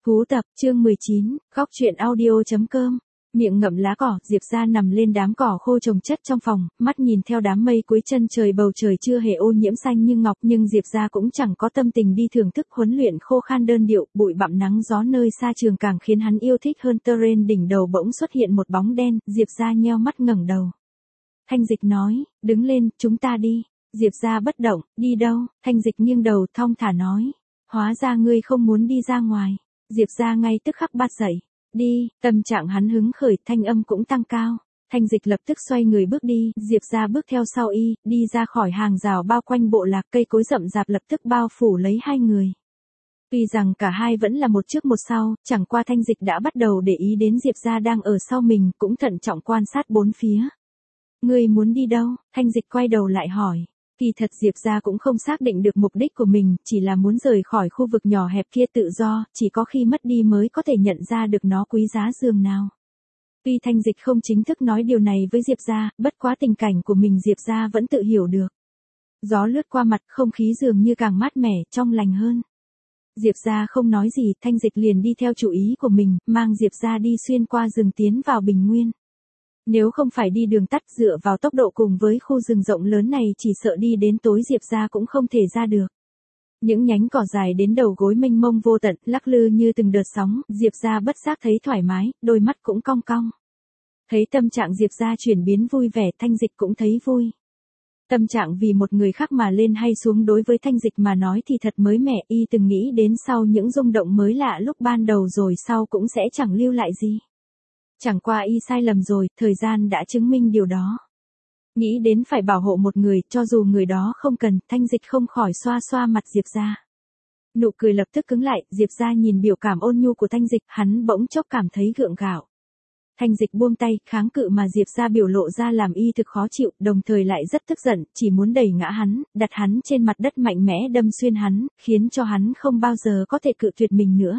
Cú tập, chương 19, góc truyện audio.com. Miệng ngậm lá cỏ, Diệp Gia nằm lên đám cỏ khô chồng chất trong phòng, mắt nhìn theo đám mây cuối chân trời, bầu trời chưa hề ô nhiễm xanh như ngọc, nhưng Diệp Gia cũng chẳng có tâm tình đi thưởng thức huấn luyện khô khan đơn điệu, bụi bặm nắng gió nơi xa trường càng khiến hắn yêu thích hơn. Terrain đỉnh đầu bỗng xuất hiện một bóng đen, Diệp Gia nheo mắt ngẩng đầu. Thanh Dịch nói, đứng lên, chúng ta đi. Diệp Gia bất động, đi đâu? Thanh Dịch nghiêng đầu thong thả nói, hóa ra ngươi không muốn đi ra ngoài. Diệp Gia ngay tức khắc bật dậy. Đi, tâm trạng hắn hứng khởi, thanh âm cũng tăng cao. Thanh Dịch lập tức xoay người bước đi, Diệp Gia bước theo sau y, đi ra khỏi hàng rào bao quanh bộ lạc, cây cối rậm rạp lập tức bao phủ lấy hai người. Tuy rằng cả hai vẫn là một trước một sau, chẳng qua Thanh Dịch đã bắt đầu để ý đến Diệp Gia đang ở sau mình, cũng thận trọng quan sát bốn phía. Ngươi muốn đi đâu? Thanh Dịch quay đầu lại hỏi. Kỳ thật Diệp Gia cũng không xác định được mục đích của mình, chỉ là muốn rời khỏi khu vực nhỏ hẹp kia tự do, chỉ có khi mất đi mới có thể nhận ra được nó quý giá dường nào. Tuy Thanh Dịch không chính thức nói điều này với Diệp Gia, bất quá tình cảnh của mình Diệp Gia vẫn tự hiểu được. Gió lướt qua mặt, không khí dường như càng mát mẻ, trong lành hơn. Diệp Gia không nói gì, Thanh Dịch liền đi theo chủ ý của mình, mang Diệp Gia đi xuyên qua rừng tiến vào bình nguyên. Nếu không phải đi đường tắt dựa vào tốc độ cùng với khu rừng rộng lớn này, chỉ sợ đi đến tối Diệp Gia cũng không thể ra được. Những nhánh cỏ dài đến đầu gối mênh mông vô tận, lắc lư như từng đợt sóng, Diệp Gia bất giác thấy thoải mái, đôi mắt cũng cong cong. Thấy tâm trạng Diệp Gia chuyển biến vui vẻ, Thanh Dịch cũng thấy vui. Tâm trạng vì một người khác mà lên hay xuống đối với Thanh Dịch mà nói thì thật mới mẻ, y từng nghĩ đến sau những rung động mới lạ lúc ban đầu rồi sau cũng sẽ chẳng lưu lại gì. Chẳng qua y sai lầm rồi, thời gian đã chứng minh điều đó. Nghĩ đến phải bảo hộ một người, cho dù người đó không cần, Thanh Dịch không khỏi xoa xoa mặt Diệp Gia. Nụ cười lập tức cứng lại, Diệp Gia nhìn biểu cảm ôn nhu của Thanh Dịch, hắn bỗng chốc cảm thấy gượng gạo. Thanh Dịch buông tay, kháng cự mà Diệp Gia biểu lộ ra làm y thực khó chịu, đồng thời lại rất tức giận, chỉ muốn đẩy ngã hắn, đặt hắn trên mặt đất mạnh mẽ đâm xuyên hắn, khiến cho hắn không bao giờ có thể cự tuyệt mình nữa.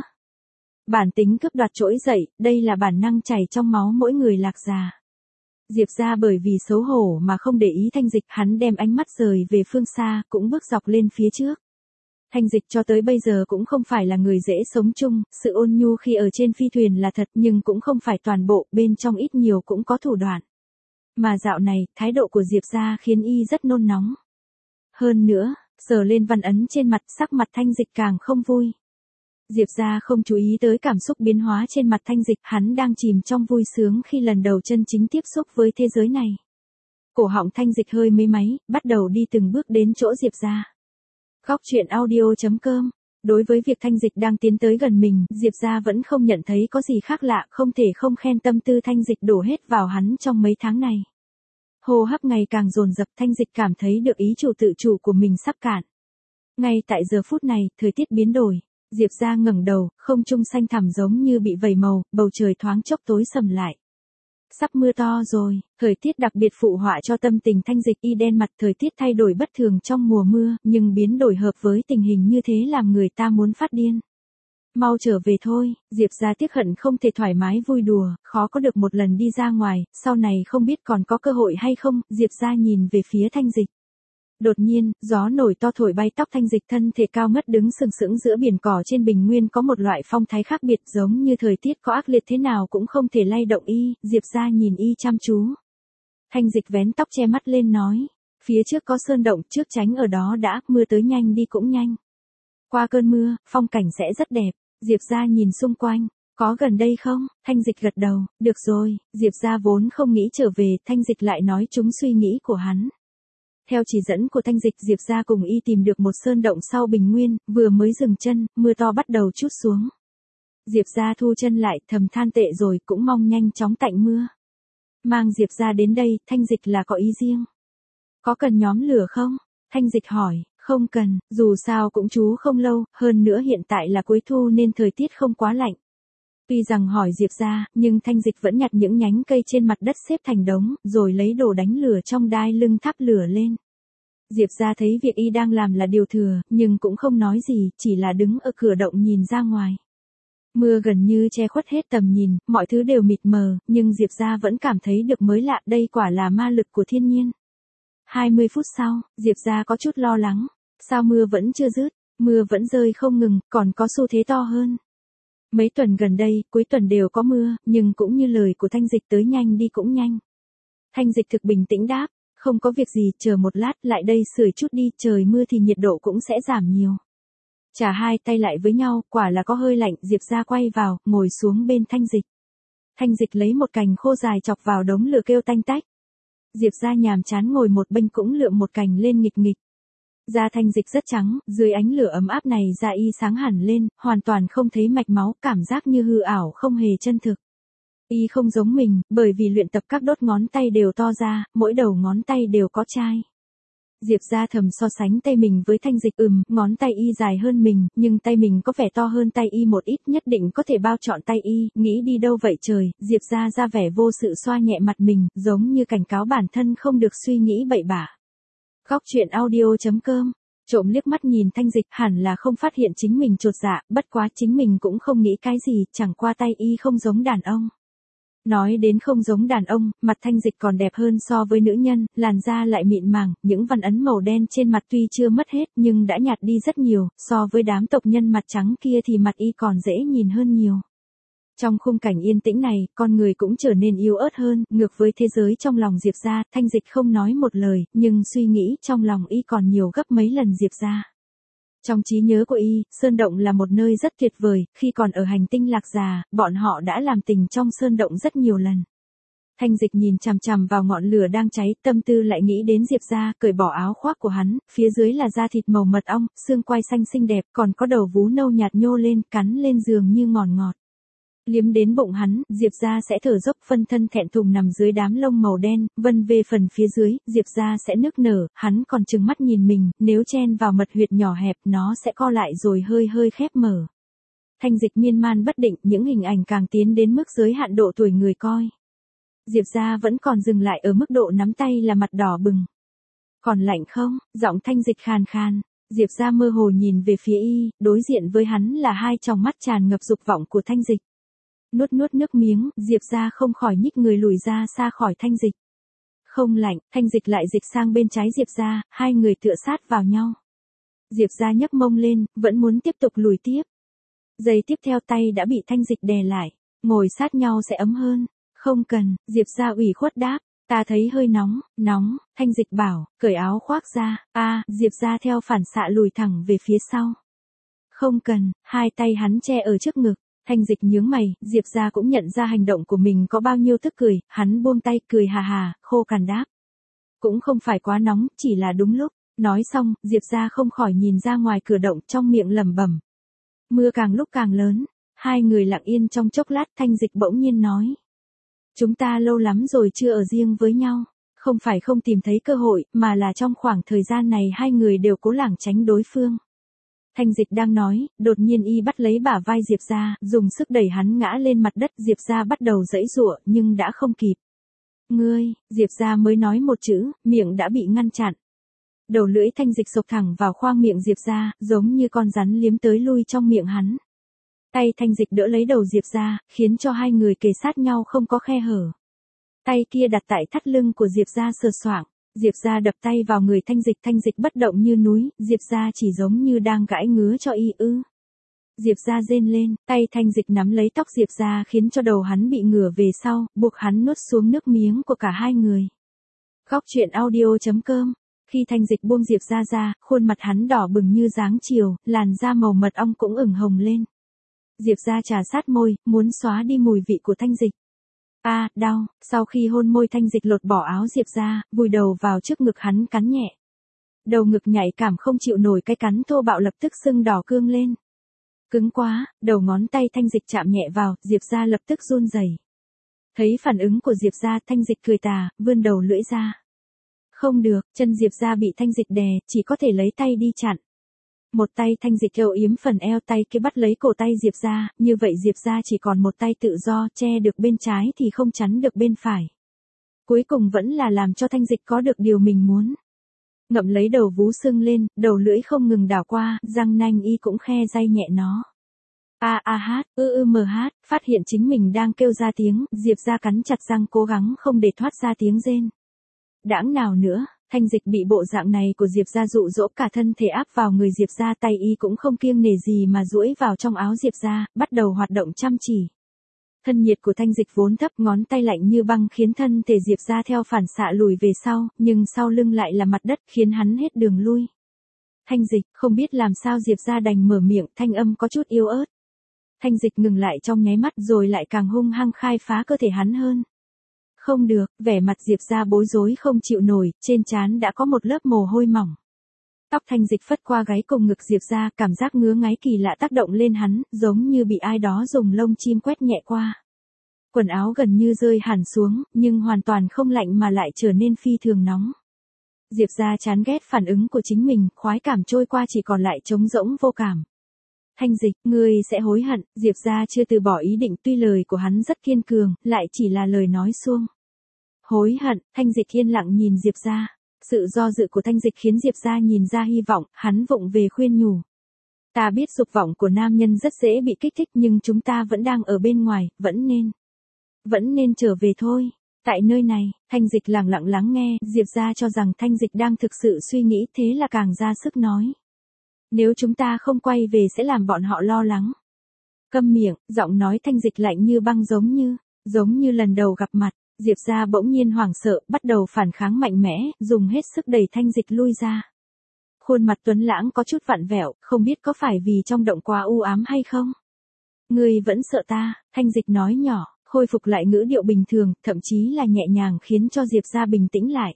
Bản tính cướp đoạt trỗi dậy, đây là bản năng chảy trong máu mỗi người lạc già. Diệp Gia bởi vì xấu hổ mà không để ý Thanh Dịch, hắn đem ánh mắt rời về phương xa, cũng bước dọc lên phía trước. Thanh Dịch cho tới bây giờ cũng không phải là người dễ sống chung, sự ôn nhu khi ở trên phi thuyền là thật nhưng cũng không phải toàn bộ, bên trong ít nhiều cũng có thủ đoạn. Mà dạo này, thái độ của Diệp Gia khiến y rất nôn nóng. Hơn nữa, sờ lên văn ấn trên mặt, sắc mặt Thanh Dịch càng không vui. Diệp Gia không chú ý tới cảm xúc biến hóa trên mặt Thanh Dịch, hắn đang chìm trong vui sướng khi lần đầu chân chính tiếp xúc với thế giới này. Cổ họng Thanh Dịch hơi mây máy, bắt đầu đi từng bước đến chỗ Diệp Gia. Góc truyện audio.com. Đối với việc Thanh Dịch đang tiến tới gần mình, Diệp Gia vẫn không nhận thấy có gì khác lạ, không thể không khen tâm tư Thanh Dịch đổ hết vào hắn trong mấy tháng này. Hô hấp ngày càng dồn dập, Thanh Dịch cảm thấy được ý chủ tự chủ của mình sắp cạn. Ngay tại giờ phút này, thời tiết biến đổi. Diệp Gia ngẩng đầu, không trung xanh thẳm giống như bị vẩy màu, bầu trời thoáng chốc tối sầm lại. Sắp mưa to rồi, thời tiết đặc biệt phụ họa cho tâm tình Thanh Dịch, y đen mặt, thời tiết thay đổi bất thường trong mùa mưa, nhưng biến đổi hợp với tình hình như thế làm người ta muốn phát điên. Mau trở về thôi, Diệp Gia tiếc hận không thể thoải mái vui đùa, khó có được một lần đi ra ngoài, sau này không biết còn có cơ hội hay không, Diệp Gia nhìn về phía Thanh Dịch. Đột nhiên, gió nổi to thổi bay tóc Thanh Dịch, thân thể cao ngất đứng sừng sững giữa biển cỏ trên bình nguyên, có một loại phong thái khác biệt, giống như thời tiết có ác liệt thế nào cũng không thể lay động y. Diệp Gia nhìn y chăm chú. Thanh Dịch vén tóc che mắt lên nói, phía trước có sơn động, trước tránh ở đó đã, mưa tới nhanh đi cũng nhanh. Qua cơn mưa, phong cảnh sẽ rất đẹp. Diệp Gia nhìn xung quanh, có gần đây không? Thanh Dịch gật đầu, được rồi. Diệp Gia vốn không nghĩ trở về, Thanh Dịch lại nói trúng suy nghĩ của hắn. Theo chỉ dẫn của Thanh Dịch, Diệp Gia cùng y tìm được một sơn động sau bình nguyên, vừa mới dừng chân, mưa to bắt đầu trút xuống. Diệp Gia thu chân lại, thầm than tệ rồi, cũng mong nhanh chóng tạnh mưa. Mang Diệp Gia đến đây, Thanh Dịch là có ý riêng. Có cần nhóm lửa không? Thanh Dịch hỏi, không cần, dù sao cũng trú không lâu, hơn nữa hiện tại là cuối thu nên thời tiết không quá lạnh. Tuy rằng hỏi Diệp Gia, nhưng Thanh Dịch vẫn nhặt những nhánh cây trên mặt đất xếp thành đống, rồi lấy đồ đánh lửa trong đai lưng thắp lửa lên. Diệp Gia thấy việc y đang làm là điều thừa, nhưng cũng không nói gì, chỉ là đứng ở cửa động nhìn ra ngoài. Mưa gần như che khuất hết tầm nhìn, mọi thứ đều mịt mờ, nhưng Diệp Gia vẫn cảm thấy được mới lạ, đây quả là ma lực của thiên nhiên. 20 phút sau, Diệp Gia có chút lo lắng. Sao mưa vẫn chưa dứt? Mưa vẫn rơi không ngừng, còn có xu thế to hơn. Mấy tuần gần đây, cuối tuần đều có mưa, nhưng cũng như lời của Thanh Dịch tới nhanh đi cũng nhanh. Thanh Dịch thực bình tĩnh đáp, không có việc gì, chờ một lát, lại đây sưởi chút đi, trời mưa thì nhiệt độ cũng sẽ giảm nhiều. Chà hai tay lại với nhau, quả là có hơi lạnh, Diệp ra quay vào, ngồi xuống bên Thanh Dịch. Thanh Dịch lấy một cành khô dài chọc vào đống lửa kêu tanh tách. Diệp ra nhàm chán ngồi một bên cũng lượm một cành lên nghịch nghịch. Da Thanh Dịch rất trắng, dưới ánh lửa ấm áp này da y sáng hẳn lên, hoàn toàn không thấy mạch máu, cảm giác như hư ảo không hề chân thực. Y không giống mình, bởi vì luyện tập các đốt ngón tay đều to ra, mỗi đầu ngón tay đều có chai. Diệp ra thầm so sánh tay mình với Thanh Dịch, ngón tay y dài hơn mình, nhưng tay mình có vẻ to hơn tay y một ít, nhất định có thể bao trọn tay y, nghĩ đi đâu vậy trời, Diệp ra vẻ vô sự xoa nhẹ mặt mình, giống như cảnh cáo bản thân không được suy nghĩ bậy bạ. Góc truyện audio.com, trộm liếc mắt nhìn Thanh Dịch, hẳn là không phát hiện chính mình chột dạ, bất quá chính mình cũng không nghĩ cái gì, chẳng qua tay y không giống đàn ông. Nói đến không giống đàn ông, mặt Thanh Dịch còn đẹp hơn so với nữ nhân, làn da lại mịn màng, những vân ấn màu đen trên mặt tuy chưa mất hết nhưng đã nhạt đi rất nhiều, so với đám tộc nhân mặt trắng kia thì mặt y còn dễ nhìn hơn nhiều. Trong khung cảnh yên tĩnh này, con người cũng trở nên yếu ớt hơn, ngược với thế giới trong lòng Diệp ra, Thanh Dịch không nói một lời, nhưng suy nghĩ trong lòng y còn nhiều gấp mấy lần Diệp ra. Trong trí nhớ của y, Sơn Động là một nơi rất tuyệt vời, khi còn ở hành tinh Lạc Già, bọn họ đã làm tình trong Sơn Động rất nhiều lần. Thanh Dịch nhìn chằm chằm vào ngọn lửa đang cháy, tâm tư lại nghĩ đến Diệp ra, cởi bỏ áo khoác của hắn, phía dưới là da thịt màu mật ong, xương quai xanh xinh đẹp, còn có đầu vú nâu nhạt nhô lên, cắn lên giường như ngọt ngọt. Liếm đến bụng hắn, Diệp ra sẽ thở dốc, phân thân thẹn thùng nằm dưới đám lông màu đen, vân về phần phía dưới, Diệp ra sẽ nức nở, hắn còn trừng mắt nhìn mình, nếu chen vào mật huyệt nhỏ hẹp nó sẽ co lại rồi hơi hơi khép mở. Thanh Dịch miên man bất định, những hình ảnh càng tiến đến mức giới hạn độ tuổi người coi. Diệp ra vẫn còn dừng lại ở mức độ nắm tay là mặt đỏ bừng. Còn lạnh không? Giọng Thanh Dịch khàn khàn. Diệp ra mơ hồ nhìn về phía y, đối diện với hắn là hai tròng mắt tràn ngập dục vọng của Thanh Dịch. Nuốt nước miếng, Diệp ra không khỏi nhích người lùi ra xa khỏi Thanh Dịch. Không lạnh, Thanh Dịch lại dịch sang bên trái Diệp ra, hai người tựa sát vào nhau. Diệp ra nhấc mông lên, vẫn muốn tiếp tục lùi tiếp. Giây tiếp theo tay đã bị Thanh Dịch đè lại, ngồi sát nhau sẽ ấm hơn. Không cần, Diệp ra ủy khuất đáp, ta thấy hơi nóng, Thanh Dịch bảo, cởi áo khoác ra, Diệp ra theo phản xạ lùi thẳng về phía sau. Không cần, hai tay hắn che ở trước ngực. Thanh Dịch nhướng mày, Diệp ra cũng nhận ra hành động của mình có bao nhiêu tức cười, hắn buông tay cười hà hà, khô cằn đáp. Cũng không phải quá nóng, chỉ là đúng lúc. Nói xong, Diệp ra không khỏi nhìn ra ngoài cửa động, trong miệng lẩm bẩm. Mưa càng lúc càng lớn, hai người lặng yên trong chốc lát, Thanh Dịch bỗng nhiên nói. Chúng ta lâu lắm rồi chưa ở riêng với nhau, không phải không tìm thấy cơ hội, mà là trong khoảng thời gian này hai người đều cố lảng tránh đối phương. Thanh Dịch đang nói, đột nhiên y bắt lấy bả vai Diệp ra, dùng sức đẩy hắn ngã lên mặt đất, Diệp ra bắt đầu giãy giụa, nhưng đã không kịp. Ngươi, Diệp ra mới nói một chữ, miệng đã bị ngăn chặn. Đầu lưỡi Thanh Dịch xộc thẳng vào khoang miệng Diệp ra, giống như con rắn liếm tới lui trong miệng hắn. Tay Thanh Dịch đỡ lấy đầu Diệp ra, khiến cho hai người kề sát nhau không có khe hở. Tay kia đặt tại thắt lưng của Diệp ra sờ soạng. Diệp ra đập tay vào người Thanh Dịch bất động như núi, Diệp ra chỉ giống như đang gãi ngứa cho y ư. Diệp ra rên lên, tay Thanh Dịch nắm lấy tóc Diệp ra khiến cho đầu hắn bị ngửa về sau, buộc hắn nuốt xuống nước miếng của cả hai người. Góc truyện audio.com, khi Thanh Dịch buông Diệp ra, khuôn mặt hắn đỏ bừng như dáng chiều, làn da màu mật ong cũng ửng hồng lên. Diệp ra trà sát môi, muốn xóa đi mùi vị của Thanh Dịch. Đau, sau khi hôn môi Thanh Dịch lột bỏ áo Diệp ra, vùi đầu vào trước ngực hắn cắn nhẹ. Đầu ngực nhạy cảm không chịu nổi cái cắn thô bạo lập tức sưng đỏ cương lên. Cứng quá, đầu ngón tay Thanh Dịch chạm nhẹ vào, Diệp ra lập tức run rẩy. Thấy phản ứng của Diệp ra, Thanh Dịch cười tà, vươn đầu lưỡi ra. Không được, chân Diệp ra bị Thanh Dịch đè, chỉ có thể lấy tay đi chặn. Một tay Thanh Dịch âu yếm phần eo, tay kia bắt lấy cổ tay Diệp ra, như vậy Diệp ra chỉ còn một tay tự do, che được bên trái thì không chắn được bên phải. Cuối cùng vẫn là làm cho Thanh Dịch có được điều mình muốn. Ngậm lấy đầu vú sưng lên, đầu lưỡi không ngừng đảo qua, răng nanh y cũng khe day nhẹ nó. Phát hiện chính mình đang kêu ra tiếng, Diệp ra cắn chặt răng cố gắng không để thoát ra tiếng rên. Đãng nào nữa, Thanh Dịch bị bộ dạng này của Diệp gia dụ dỗ, cả thân thể áp vào người Diệp gia, tay y cũng không kiêng nể gì mà duỗi vào trong áo Diệp gia, bắt đầu hoạt động chăm chỉ. Thân nhiệt của Thanh Dịch vốn thấp, ngón tay lạnh như băng khiến thân thể Diệp gia theo phản xạ lùi về sau, nhưng sau lưng lại là mặt đất khiến hắn hết đường lui. Thanh Dịch, không biết làm sao Diệp gia đành mở miệng, thanh âm có chút yếu ớt. Thanh Dịch ngừng lại trong nháy mắt rồi lại càng hung hăng khai phá cơ thể hắn hơn. Không được, vẻ mặt Diệp gia bối rối không chịu nổi, trên trán đã có một lớp mồ hôi mỏng. Tóc Thanh Dịch phất qua gáy cùng ngực Diệp gia, cảm giác ngứa ngáy kỳ lạ tác động lên hắn, giống như bị ai đó dùng lông chim quét nhẹ qua. Quần áo gần như rơi hẳn xuống, nhưng hoàn toàn không lạnh mà lại trở nên phi thường nóng. Diệp gia chán ghét phản ứng của chính mình, khoái cảm trôi qua chỉ còn lại trống rỗng vô cảm. Thanh Dịch, ngươi sẽ hối hận. Diệp gia chưa từ bỏ ý định, tuy lời của hắn rất kiên cường, lại chỉ là lời nói suông. Hối hận. Thanh Dịch yên lặng nhìn Diệp gia. Sự do dự của Thanh Dịch khiến Diệp gia nhìn ra hy vọng, hắn vụng về khuyên nhủ. Ta biết dục vọng của nam nhân rất dễ bị kích thích, nhưng chúng ta vẫn đang ở bên ngoài, vẫn nên trở về thôi. Tại nơi này, Thanh Dịch lặng lặng lắng nghe, Diệp gia cho rằng Thanh Dịch đang thực sự suy nghĩ, thế là càng ra sức nói. Nếu chúng ta không quay về sẽ làm bọn họ lo lắng. Câm miệng, giọng nói Thanh Dịch lạnh như băng, giống như lần đầu gặp mặt. Diệp gia bỗng nhiên hoảng sợ, bắt đầu phản kháng mạnh mẽ, dùng hết sức đẩy Thanh Dịch lui ra. Khuôn mặt tuấn lãng có chút vặn vẹo, không biết có phải vì trong động quá u ám hay không. Ngươi vẫn sợ ta, Thanh Dịch nói nhỏ, khôi phục lại ngữ điệu bình thường, thậm chí là nhẹ nhàng khiến cho Diệp gia bình tĩnh lại.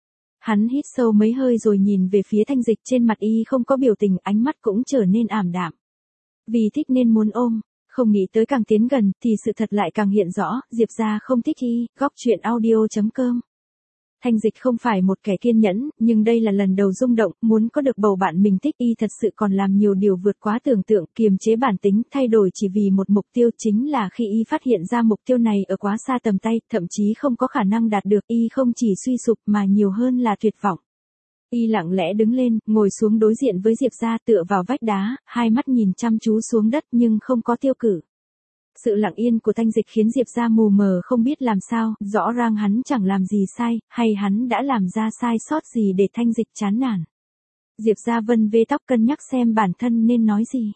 Hắn hít sâu mấy hơi rồi nhìn về phía Thanh Dịch, trên mặt y không có biểu tình, ánh mắt cũng trở nên ảm đạm. Vì thích nên muốn ôm, không nghĩ tới càng tiến gần thì sự thật lại càng hiện rõ, Diệp gia không thích y. Góc truyện audio.com. Thanh Dịch không phải một kẻ kiên nhẫn, nhưng đây là lần đầu rung động, muốn có được bầu bạn mình thích, y thật sự còn làm nhiều điều vượt quá tưởng tượng, kiềm chế bản tính, thay đổi chỉ vì một mục tiêu, chính là khi y phát hiện ra mục tiêu này ở quá xa tầm tay, thậm chí không có khả năng đạt được, y không chỉ suy sụp mà nhiều hơn là tuyệt vọng. Y lặng lẽ đứng lên, ngồi xuống đối diện với Diệp gia, tựa vào vách đá, hai mắt nhìn chăm chú xuống đất nhưng không có tiêu cử. Sự lặng yên của Thanh Dịch khiến Diệp gia mù mờ không biết làm sao, rõ ràng hắn chẳng làm gì sai, hay hắn đã làm ra sai sót gì để Thanh Dịch chán nản. Diệp gia vân vê tóc cân nhắc xem bản thân nên nói gì.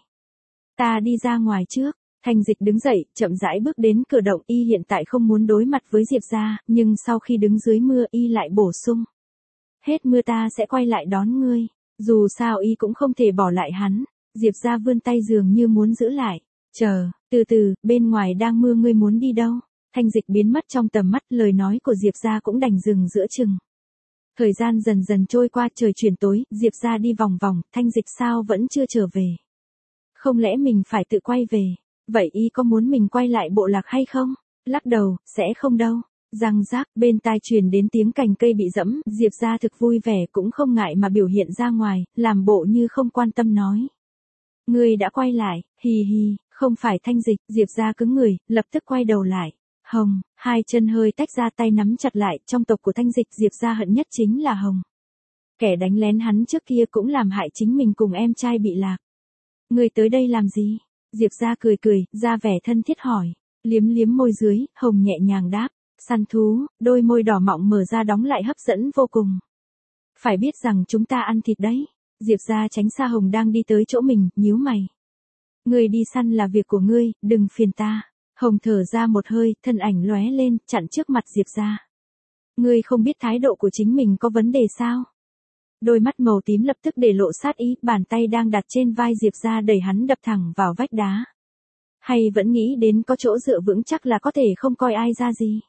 Ta đi ra ngoài trước. Thanh Dịch đứng dậy, chậm rãi bước đến cửa động, y hiện tại không muốn đối mặt với Diệp gia, nhưng sau khi đứng dưới mưa y lại bổ sung. Hết mưa ta sẽ quay lại đón ngươi. Dù sao y cũng không thể bỏ lại hắn. Diệp gia vươn tay dường như muốn giữ lại. Chờ, từ từ, bên ngoài đang mưa, ngươi muốn đi đâu? Thanh Dịch biến mất trong tầm mắt, lời nói của Diệp gia cũng đành dừng giữa chừng. Thời gian dần dần trôi qua, trời chuyển tối, Diệp gia đi vòng vòng, Thanh Dịch sao vẫn chưa trở về? Không lẽ mình phải tự quay về? Vậy y có muốn mình quay lại bộ lạc hay không? Lắc đầu, sẽ không đâu. Răng rác, bên tai truyền đến tiếng cành cây bị dẫm, Diệp gia thực vui vẻ, cũng không ngại mà biểu hiện ra ngoài, làm bộ như không quan tâm nói. Ngươi đã quay lại, hì hì, không phải Thanh Dịch. Diệp gia cứng người, lập tức quay đầu lại. Hồng, hai chân hơi tách ra, tay nắm chặt lại, trong tộc của Thanh Dịch, Diệp gia hận nhất chính là Hồng. Kẻ đánh lén hắn trước kia cũng làm hại chính mình cùng em trai bị lạc. Ngươi tới đây làm gì? Diệp gia cười cười, ra vẻ thân thiết hỏi. Liếm liếm môi dưới, Hồng nhẹ nhàng đáp. Săn thú, đôi môi đỏ mọng mở ra đóng lại hấp dẫn vô cùng. Phải biết rằng chúng ta ăn thịt đấy. Diệp gia tránh xa Hồng đang đi tới chỗ mình, nhíu mày. Ngươi đi săn là việc của ngươi, đừng phiền ta. Hồng thở ra một hơi, thân ảnh lóe lên, chặn trước mặt Diệp gia. Ngươi không biết thái độ của chính mình có vấn đề sao? Đôi mắt màu tím lập tức để lộ sát ý, bàn tay đang đặt trên vai Diệp gia đẩy hắn đập thẳng vào vách đá. Hay vẫn nghĩ đến có chỗ dựa vững chắc là có thể không coi ai ra gì?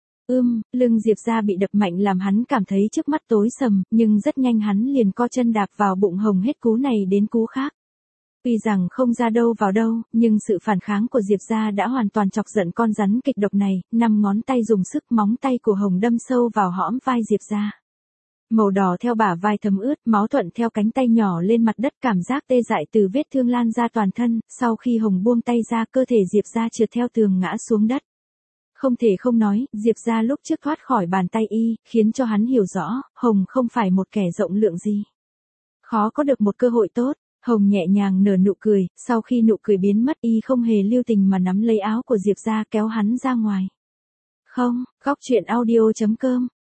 Lưng Diệp gia bị đập mạnh làm hắn cảm thấy trước mắt tối sầm, nhưng rất nhanh hắn liền co chân đạp vào bụng Hồng, hết cú này đến cú khác. Tuy rằng không ra đâu vào đâu, nhưng sự phản kháng của Diệp gia đã hoàn toàn chọc giận con rắn kịch độc này, 5 ngón tay dùng sức, móng tay của Hồng đâm sâu vào hõm vai Diệp gia. Màu đỏ theo bả vai thấm ướt, máu thuận theo cánh tay nhỏ lên mặt đất, cảm giác tê dại từ vết thương lan ra toàn thân, sau khi Hồng buông tay ra, cơ thể Diệp gia trượt theo tường ngã xuống đất. Không thể không nói, Diệp gia lúc trước thoát khỏi bàn tay y, khiến cho hắn hiểu rõ, Hồng không phải một kẻ rộng lượng gì. Khó có được một cơ hội tốt. Hồng nhẹ nhàng nở nụ cười, sau khi nụ cười biến mất, y không hề lưu tình mà nắm lấy áo của Diệp gia kéo hắn ra ngoài. Không, góc truyện audio.com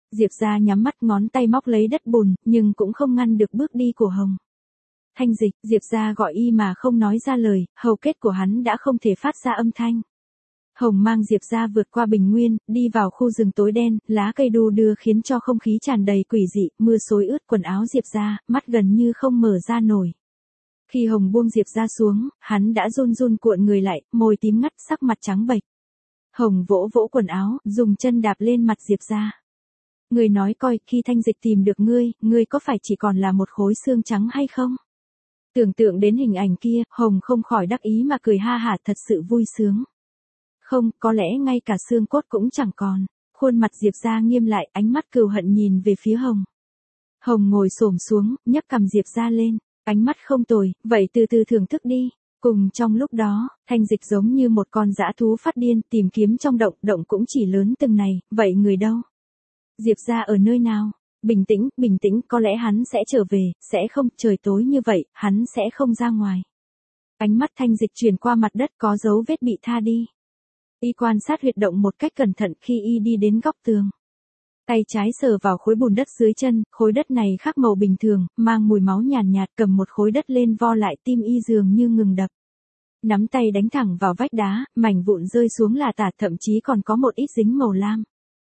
Diệp gia nhắm mắt ngón tay móc lấy đất bùn, nhưng cũng không ngăn được bước đi của Hồng. Thanh Dịch, Diệp gia gọi y mà không nói ra lời, hầu kết của hắn đã không thể phát ra âm thanh. Hồng mang Diệp gia vượt qua bình nguyên, đi vào khu rừng tối đen, lá cây đu đưa khiến cho không khí tràn đầy quỷ dị, mưa xối ướt quần áo Diệp gia, mắt gần như không mở ra nổi. Khi Hồng buông Diệp gia xuống, hắn đã run run cuộn người lại, môi tím ngắt, sắc mặt trắng bệch. Hồng vỗ vỗ quần áo, dùng chân đạp lên mặt Diệp gia. Ngươi nói coi, khi Thanh Dịch tìm được ngươi có phải chỉ còn là một khối xương trắng hay không? Tưởng tượng đến hình ảnh kia, Hồng không khỏi đắc ý mà cười ha hả, thật sự vui sướng. Không, có lẽ ngay cả xương cốt cũng chẳng còn. Khuôn mặt Diệp gia nghiêm lại, ánh mắt cừu hận nhìn về phía Hồng. Hồng ngồi xổm xuống, nhấc cằm Diệp gia lên, ánh mắt không tồi, vậy từ từ thưởng thức đi. Cùng trong lúc đó, Thanh Dịch giống như một con dã thú phát điên, tìm kiếm trong động, động cũng chỉ lớn từng này, vậy người đâu? Diệp gia ở nơi nào? Bình tĩnh, có lẽ hắn sẽ trở về, sẽ không, trời tối như vậy, hắn sẽ không ra ngoài. Ánh mắt Thanh Dịch chuyển qua mặt đất có dấu vết bị tha đi. Y quan sát huyệt động một cách cẩn thận khi y đi đến góc tường. Tay trái sờ vào khối bùn đất dưới chân, khối đất này khác màu bình thường, mang mùi máu nhàn nhạt, cầm một khối đất lên vo lại, tim y dường như ngừng đập. Nắm tay đánh thẳng vào vách đá, mảnh vụn rơi xuống là tả, thậm chí còn có một ít dính màu lam.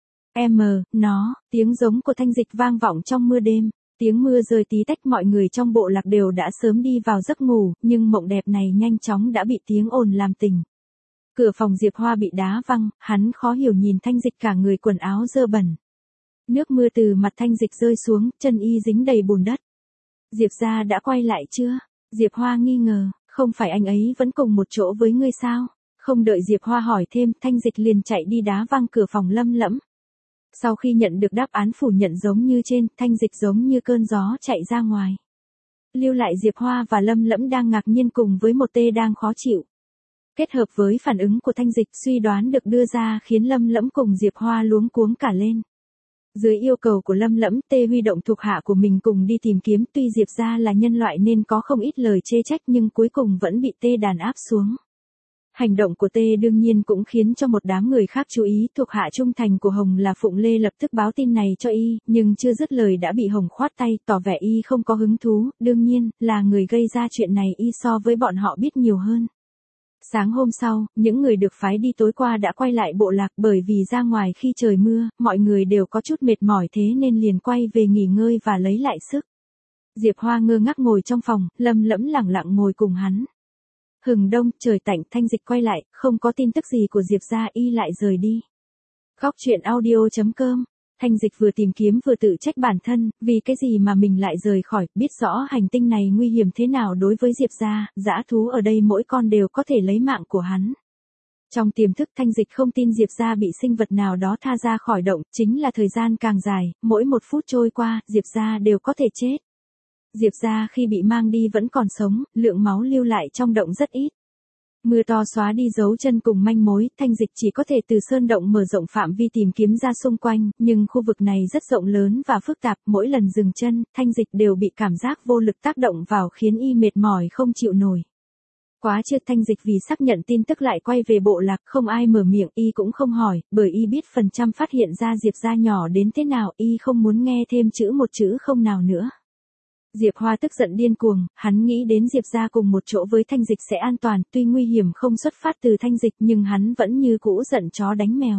Tiếng giống của Thanh Dịch vang vọng trong mưa đêm. Tiếng mưa rơi tí tách, mọi người trong bộ lạc đều đã sớm đi vào giấc ngủ, nhưng mộng đẹp này nhanh chóng đã bị tiếng ồn làm tỉnh. Cửa phòng Diệp Hoa bị đá văng, hắn khó hiểu nhìn Thanh Dịch cả người quần áo dơ bẩn. Nước mưa từ mặt Thanh Dịch rơi xuống, chân y dính đầy bùn đất. Diệp gia đã quay lại chưa? Diệp Hoa nghi ngờ, không phải anh ấy vẫn cùng một chỗ với ngươi sao? Không đợi Diệp Hoa hỏi thêm, Thanh Dịch liền chạy đi đá văng cửa phòng Lâm Lẫm. Sau khi nhận được đáp án phủ nhận giống như trên, Thanh Dịch giống như cơn gió chạy ra ngoài. Lưu lại Diệp Hoa và Lâm Lẫm đang ngạc nhiên cùng với một tê đang khó chịu. Kết hợp với phản ứng của Thanh Dịch, suy đoán được đưa ra khiến Lâm Lẫm cùng Diệp Hoa luống cuống cả lên. Dưới yêu cầu của Lâm Lẫm, Tê huy động thuộc hạ của mình cùng đi tìm kiếm, tuy Diệp gia là nhân loại nên có không ít lời chê trách nhưng cuối cùng vẫn bị Tê đàn áp xuống. Hành động của Tê đương nhiên cũng khiến cho một đám người khác chú ý, thuộc hạ trung thành của Hồng là Phụng Lê lập tức báo tin này cho y, nhưng chưa dứt lời đã bị Hồng khoát tay, tỏ vẻ y không có hứng thú, đương nhiên, là người gây ra chuyện này y so với bọn họ biết nhiều hơn. Sáng hôm sau, những người được phái đi tối qua đã quay lại bộ lạc, bởi vì ra ngoài khi trời mưa, mọi người đều có chút mệt mỏi thế nên liền quay về nghỉ ngơi và lấy lại sức. Diệp Hoa ngơ ngác ngồi trong phòng, Lâm Lẫm lẳng lặng ngồi cùng hắn. Hừng đông, trời tạnh, Thanh Dịch quay lại, không có tin tức gì của Diệp gia, y lại rời đi. Góc truyện audio.com. Thanh Dịch vừa tìm kiếm vừa tự trách bản thân, vì cái gì mà mình lại rời khỏi, biết rõ hành tinh này nguy hiểm thế nào đối với Diệp gia, dã thú ở đây mỗi con đều có thể lấy mạng của hắn. Trong tiềm thức Thanh Dịch không tin Diệp gia bị sinh vật nào đó tha ra khỏi động, chính là thời gian càng dài, mỗi một phút trôi qua, Diệp gia đều có thể chết. Diệp gia khi bị mang đi vẫn còn sống, lượng máu lưu lại trong động rất ít. Mưa to xóa đi dấu chân cùng manh mối, Thanh Dịch chỉ có thể từ sơn động mở rộng phạm vi tìm kiếm ra xung quanh, nhưng khu vực này rất rộng lớn và phức tạp, mỗi lần dừng chân, Thanh Dịch đều bị cảm giác vô lực tác động vào khiến y mệt mỏi không chịu nổi. Quá trưa Thanh Dịch vì xác nhận tin tức lại quay về bộ lạc, không ai mở miệng, y cũng không hỏi, bởi y biết phần trăm phát hiện ra Diệp gia nhỏ đến thế nào, y không muốn nghe thêm một chữ không nào nữa. Diệp Hoa tức giận điên cuồng, hắn nghĩ đến Diệp gia cùng một chỗ với Thanh Dịch sẽ an toàn, tuy nguy hiểm không xuất phát từ Thanh Dịch nhưng hắn vẫn như cũ giận chó đánh mèo.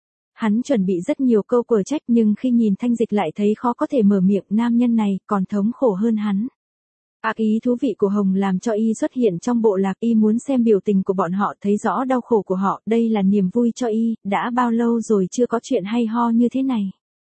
Hắn chuẩn bị rất nhiều câu quở trách nhưng khi nhìn Thanh Dịch lại thấy khó có thể mở miệng, nam nhân này còn thống khổ hơn hắn. Ác ý thú vị của Hồng làm cho y xuất hiện trong bộ lạc, y muốn xem biểu tình của bọn họ, thấy rõ đau khổ của họ, đây là niềm vui cho y, đã bao lâu rồi chưa có chuyện hay ho như thế này.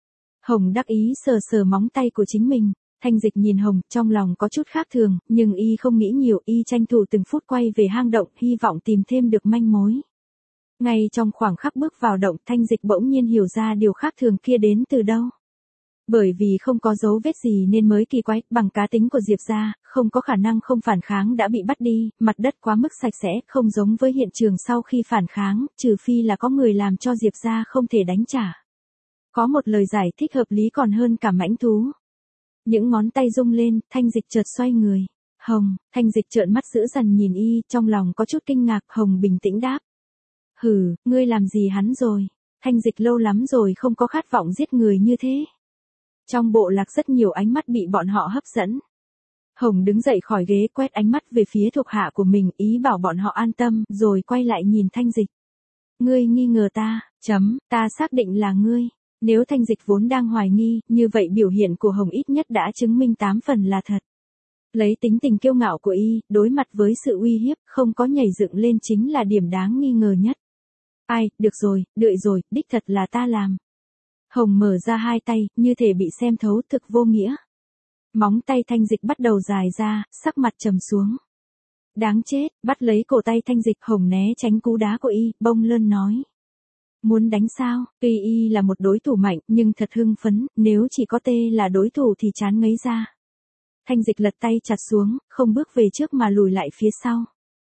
Hồng đắc ý sờ sờ móng tay của chính mình. Thanh Dịch nhìn Hồng, trong lòng có chút khác thường, nhưng y không nghĩ nhiều, y tranh thủ từng phút quay về hang động, hy vọng tìm thêm được manh mối. Ngay trong khoảng khắc bước vào động, Thanh Dịch bỗng nhiên hiểu ra điều khác thường kia đến từ đâu. Bởi vì không có dấu vết gì nên mới kỳ quái, bằng cá tính của Diệp gia, không có khả năng không phản kháng đã bị bắt đi, mặt đất quá mức sạch sẽ, không giống với hiện trường sau khi phản kháng, trừ phi là có người làm cho Diệp gia không thể đánh trả. Có một lời giải thích hợp lý còn hơn cả mãnh thú. Những ngón tay rung lên, Thanh Dịch chợt xoay người. Hồng, Thanh Dịch trợn mắt dữ dằn nhìn y, trong lòng có chút kinh ngạc, Hồng bình tĩnh đáp. Hừ, ngươi làm gì hắn rồi? Thanh Dịch lâu lắm rồi không có khát vọng giết người như thế. Trong bộ lạc rất nhiều ánh mắt bị bọn họ hấp dẫn. Hồng đứng dậy khỏi ghế quét ánh mắt về phía thuộc hạ của mình, ý bảo bọn họ an tâm, rồi quay lại nhìn Thanh Dịch. Ngươi nghi ngờ ta, ta xác định là ngươi. Nếu Thanh Dịch vốn đang hoài nghi, như vậy biểu hiện của Hồng ít nhất đã chứng minh 8 phần là thật. Lấy tính tình kiêu ngạo của y, đối mặt với sự uy hiếp, không có nhảy dựng lên chính là điểm đáng nghi ngờ nhất. Ai, được rồi, đợi rồi, đích thật là ta làm. Hồng mở ra hai tay, như thể bị xem thấu, thực vô nghĩa. Móng tay Thanh Dịch bắt đầu dài ra, sắc mặt trầm xuống. Đáng chết, bắt lấy cổ tay Thanh Dịch, Hồng né tránh cú đá của y, bông lơn nói. Muốn đánh sao? Tuy y là một đối thủ mạnh, nhưng thật hưng phấn, nếu chỉ có tê là đối thủ thì chán ngấy ra. Thanh Dịch lật tay chặt xuống, không bước về trước mà lùi lại phía sau.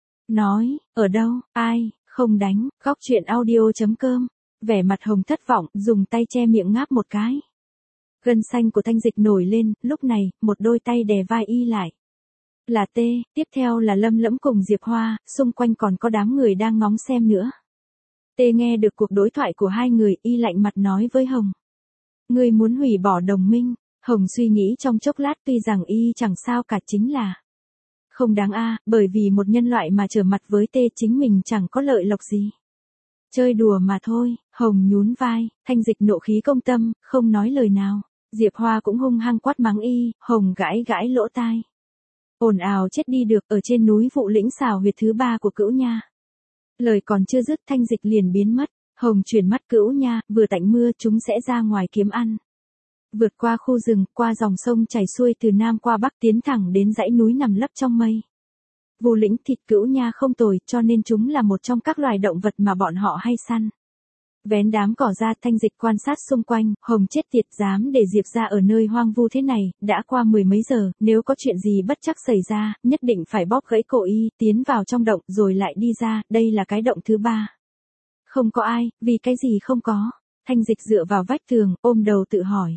Nói, ở đâu, ai, không đánh, góc chuyện audio.com. Vẻ mặt Hồng thất vọng, dùng tay che miệng ngáp một cái. Gân xanh của Thanh Dịch nổi lên, lúc này, một đôi tay đè vai y lại. Là Tê, tiếp theo là Lâm Lẫm cùng Diệp Hoa, xung quanh còn có đám người đang ngóng xem nữa. Tê nghe được cuộc đối thoại của hai người, y lạnh mặt nói với Hồng. Ngươi muốn hủy bỏ đồng minh. Hồng suy nghĩ trong chốc lát, tuy rằng y chẳng sao cả, chính là không đáng bởi vì một nhân loại mà trở mặt với Tê chính mình chẳng có lợi lộc gì. Chơi đùa mà thôi. Hồng nhún vai, Thanh Dịch nộ khí công tâm, không nói lời nào. Diệp Hoa cũng hung hăng quát mắng y, Hồng gãi gãi lỗ tai. Ồn ào chết đi được, ở trên núi Vụ Lĩnh xào huyệt thứ 3 của Cửu Nha. Lời còn chưa dứt, Thanh Dịch liền biến mất. Hồng chuyển mắt Cửu Nha, vừa tạnh mưa chúng sẽ ra ngoài kiếm ăn. Vượt qua khu rừng, qua dòng sông chảy xuôi từ Nam qua Bắc, tiến thẳng đến dãy núi nằm lấp trong mây. Vụ Lĩnh thịt Cửu Nha không tồi, cho nên chúng là một trong các loài động vật mà bọn họ hay săn. Vén đám cỏ ra, Thanh Dịch quan sát xung quanh, Hồng chết tiệt, dám để Diệp ra ở nơi hoang vu thế này, đã qua 10 mấy giờ, nếu có chuyện gì bất trắc xảy ra, nhất định phải bóp gãy cổ y, tiến vào trong động, rồi lại đi ra, đây là cái động thứ 3. Không có ai, vì cái gì không có? Thanh Dịch dựa vào vách tường, ôm đầu tự hỏi.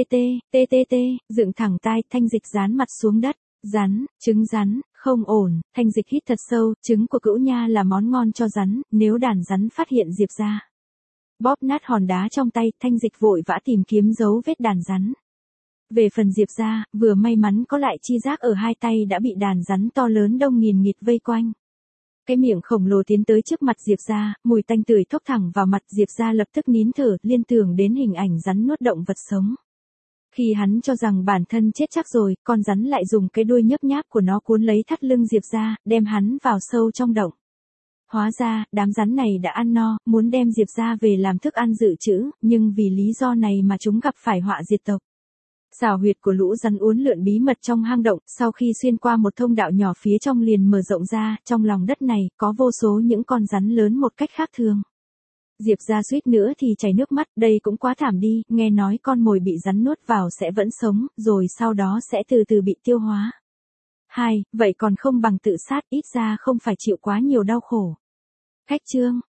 Tê, dựng thẳng tai, Thanh Dịch dán mặt xuống đất. Rắn, trứng rắn, không ổn. Thanh Dịch hít thật sâu, trứng của Cửu Nha là món ngon cho rắn, nếu đàn rắn phát hiện Diệp ra. Bóp nát hòn đá trong tay, Thanh Dịch vội vã tìm kiếm dấu vết đàn rắn. Về phần Diệp ra, vừa may mắn có lại chi giác ở hai tay đã bị đàn rắn to lớn đông nghìn nghịt vây quanh. Cái miệng khổng lồ tiến tới trước mặt Diệp ra, mùi tanh tưởi thốc thẳng vào mặt, Diệp ra lập tức nín thở, liên tưởng đến hình ảnh rắn nuốt động vật sống. Khi hắn cho rằng bản thân chết chắc rồi, con rắn lại dùng cái đuôi nhấp nháp của nó cuốn lấy thắt lưng Diệp ra, đem hắn vào sâu trong động. Hóa ra, đám rắn này đã ăn no, muốn đem Diệp ra về làm thức ăn dự trữ, nhưng vì lý do này mà chúng gặp phải họa diệt tộc. Xào huyệt của lũ rắn uốn lượn bí mật trong hang động, sau khi xuyên qua một thông đạo nhỏ phía trong liền mở rộng ra, trong lòng đất này, có vô số những con rắn lớn một cách khác thường. Diệp ra suýt nữa thì chảy nước mắt, đây cũng quá thảm đi, nghe nói con mồi bị rắn nuốt vào sẽ vẫn sống, rồi sau đó sẽ từ từ bị tiêu hóa. Vậy còn không bằng tự sát, ít ra không phải chịu quá nhiều đau khổ. Khách chương.